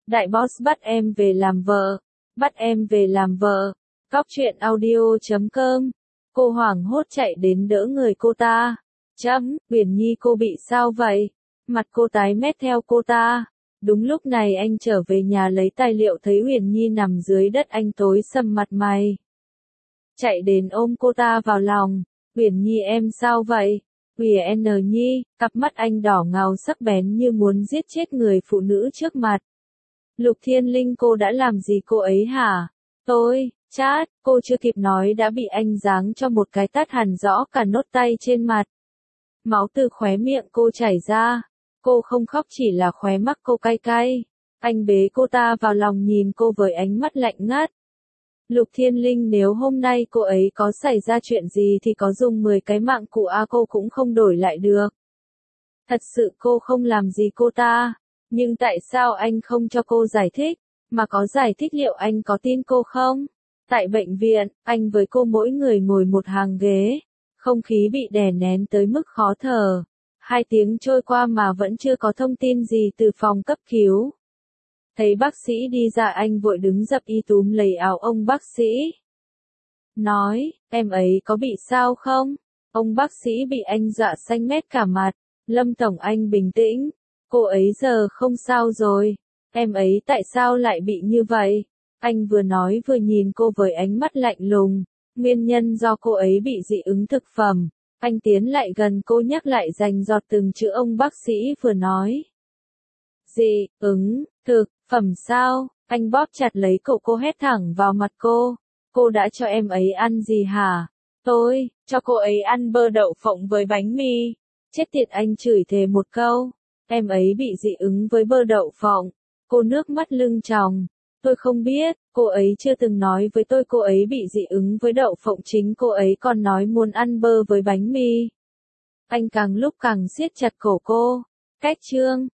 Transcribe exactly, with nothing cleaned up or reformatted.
Đại boss bắt em về làm vợ. Bắt em về làm vợ. Cóc truyện audio chấm com. Cô hoảng hốt chạy đến đỡ người cô ta. Chấm, Huyền Nhi cô bị sao vậy? Mặt cô tái mét theo cô ta. Đúng lúc này anh trở về nhà lấy tài liệu thấy Huyền Nhi nằm dưới đất, anh tối sầm mặt mày. Chạy đến ôm cô ta vào lòng. Huyền Nhi em sao vậy? Huyền Nhi, cặp mắt anh đỏ ngầu sắc bén như muốn giết chết người phụ nữ trước mặt. Lục Thiên Linh, cô đã làm gì cô ấy hả? Tôi, chát, cô chưa kịp nói đã bị anh giáng cho một cái tát hằn rõ cả nốt tay trên mặt. Máu từ khóe miệng cô chảy ra. Cô không khóc, chỉ là khóe mắt cô cay cay. Anh bế cô ta vào lòng nhìn cô với ánh mắt lạnh ngắt. Lục Thiên Linh, nếu hôm nay cô ấy có xảy ra chuyện gì thì có dùng mười cái mạng của A cô cũng không đổi lại được. Thật sự cô không làm gì cô ta. Nhưng tại sao anh không cho cô giải thích? Mà có giải thích liệu anh có tin cô không? Tại bệnh viện, anh với cô mỗi người ngồi một hàng ghế. Không khí bị đè nén tới mức khó thở. Hai tiếng trôi qua mà vẫn chưa có thông tin gì từ phòng cấp cứu. Thấy bác sĩ đi ra, anh vội đứng dậy y túm lấy áo ông bác sĩ. Nói, em ấy có bị sao không? Ông bác sĩ bị anh dọa xanh mét cả mặt. Lâm Tổng, anh bình tĩnh. Cô ấy giờ không sao rồi. Em ấy tại sao lại bị như vậy? Anh vừa nói vừa nhìn cô với ánh mắt lạnh lùng. Nguyên nhân do cô ấy bị dị ứng thực phẩm. Anh tiến lại gần cô nhắc lại rành rọt từng chữ ông bác sĩ vừa nói. Dị ứng thực phẩm sao? Anh bóp chặt lấy cổ cô, hét thẳng vào mặt cô. Cô đã cho em ấy ăn gì hả? Tôi cho cô ấy ăn bơ đậu phộng với bánh mì. Chết tiệt, anh chửi thề một câu. Em ấy bị dị ứng với bơ đậu phộng. Cô nước mắt lưng tròng. Tôi không biết, cô ấy chưa từng nói với tôi cô ấy bị dị ứng với đậu phộng, chính cô ấy còn nói muốn ăn bơ với bánh mì. Anh càng lúc càng siết chặt cổ cô. Cách chương